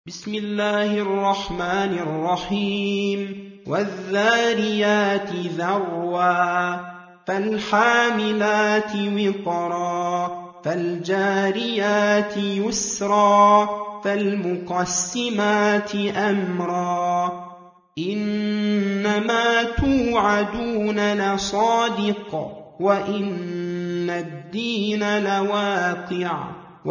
بسم الله الرحمن الرحيم والذاريات ذروا فالحاملات وقرا فالجاريات يسرا فالمقسمات أمرا إنما توعدون لصادق وإن الدين لواقع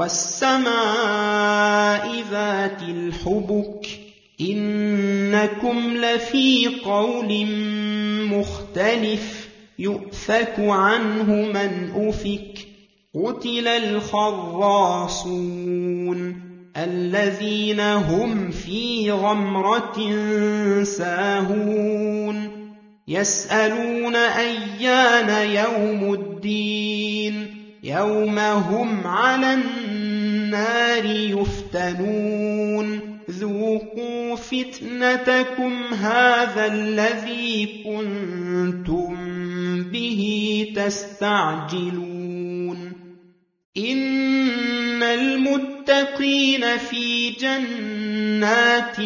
والسماء ذات الحبك إنكم لفي قول مختلف يؤفك عنه من أفك قتل الخراصون الذين هم في غمرة ساهون يسألون أيان يوم الدين يوم هم على النار يفتنون ذوقوا فتنتكم هذا الذي كنتم به تستعجلون إن المتقين في جنات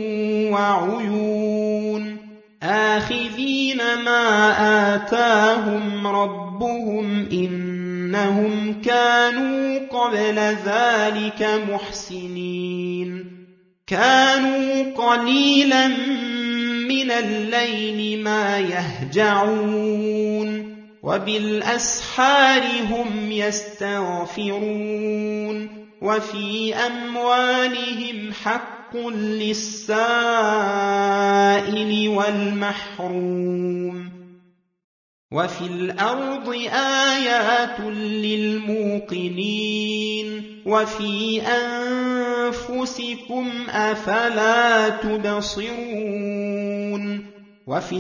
وعيون آخذين ما آتاهم ربهم إنهم كانوا قبل ذلك محسنين كانوا قليلا من الليل ما يهجعون وبالأسحار هم يستغفرون وفي أموالهم حق للسائل والمحروم وفي الأرض آيات للموقنين وفي أنفسكم أفلا تبصرون وفي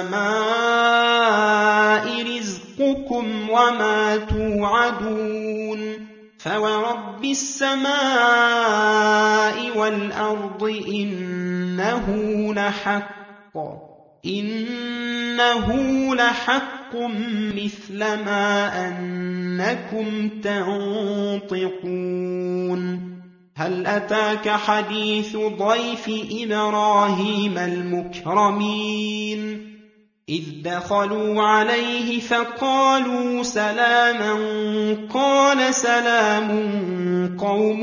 السماء رزقكم وما توعدون فورب السماء والأرض إنه لحق مثل ما أنكم تنطقون هل أتاك حديث ضيف إبراهيم المكرمين إذ دخلوا عليه فقالوا سلاما قال سلام قوم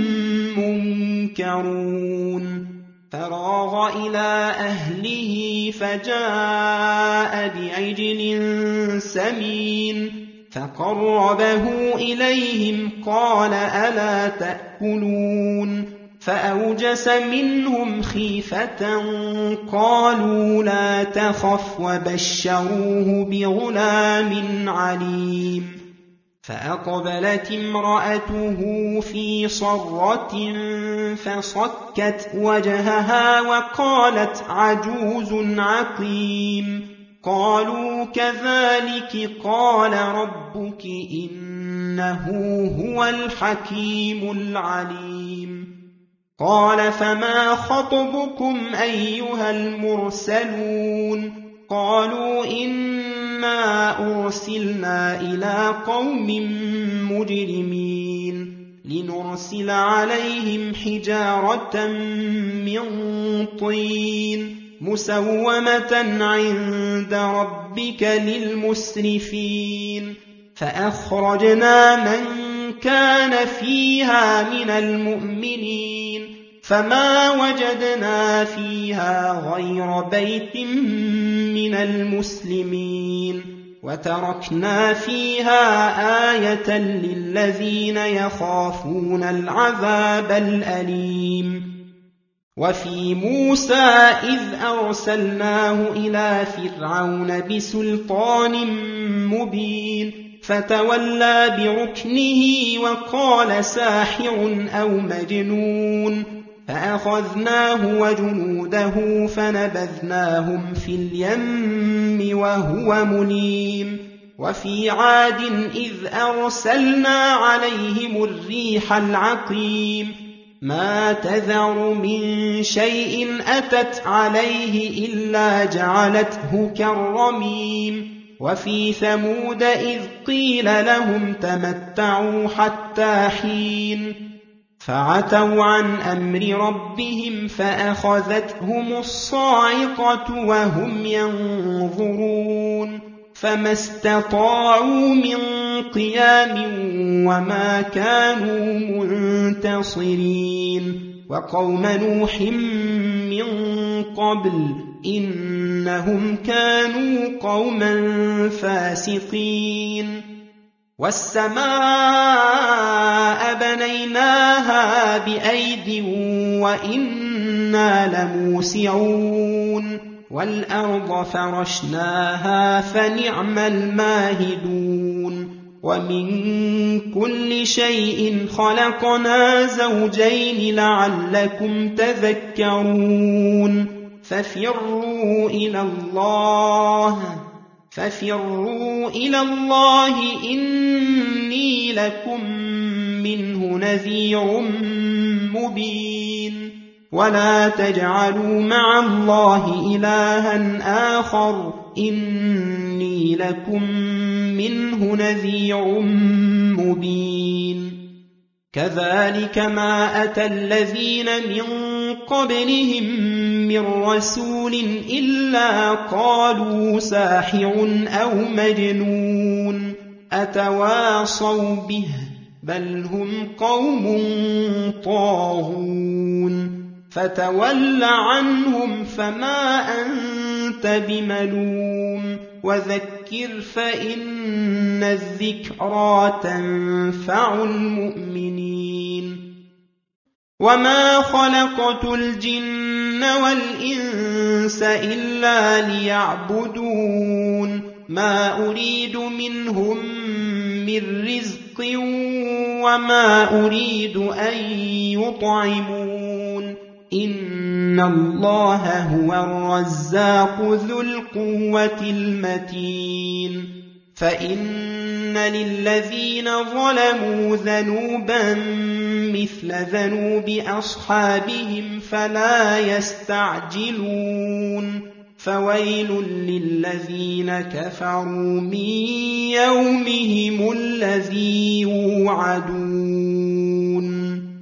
منكرون فراغ إلى أهله فجاء بعجل سمين فقربه إليهم قال ألا تأكلون فأوجس منهم خيفة قالوا لا تخف وبشروه بغلام عليم فأقبلت امرأته في صرة فصكت وجهها وقالت عجوز عقيم قالوا كذلك قال ربك إنه هو الحكيم العليم قال فما خطبكم أيها المرسلون قالوا إنا أرسلنا إلى قوم مجرمين لنرسل عليهم حجارة من طين مسومة عند ربك للمسرفين فأخرجنا من كان فيها من المؤمنين فما وجدنا فيها غير بيت من المسلمين وتركنا فيها آية للذين يخافون العذاب الأليم وفي موسى إذ أرسلناه إلى فرعون بسلطان مبين فتولى بركنه وقال ساحر أو مجنون فأخذناه وجنوده فنبذناهم في اليم وهو مليم وفي عاد إذ أرسلنا عليهم الريح العقيم ما تذر من شيء أتت عليه إلا جعلته كالرميم وفي ثمود إذ قيل لهم تمتعوا حتى حين فعتوا عن أمر ربهم فأخذتهم الصاعقة وهم ينظرون فما استطاعوا من قيام وما كانوا منتصرين وقوم نوح من قبل إنهم كانوا قوما فاسقين والسماء بنيناها بأيد وإنا لموسعون والأرض فرشناها فنعم الماهدون ومن كل شيء خلقنا زوجين لعلكم تذكرون ففروا إلى الله إني لكم منه نذير مبين ولا تجعلوا مع الله إلها آخر إني لكم منه نذير مبين كذلك ما أتى الذين من قبلهم من رسول إلا قالوا ساحر أو مجنون أتواصوا به بل هم قوم طاغون فتول عنهم فما أنت بملوم وذكر فإن الذكرى تنفع المؤمنين وما خلقت الجن والإنس إلا ليعبدون ما أريد منهم من رزق وما أريد أن يطعمون إن الله هو الرزاق ذو القوة المتين فإن للذين ظلموا ذنوبا مثل ذنوب أصحابهم فلا يستعجلون فويل للذين كفروا من يومهم الذي يوعدون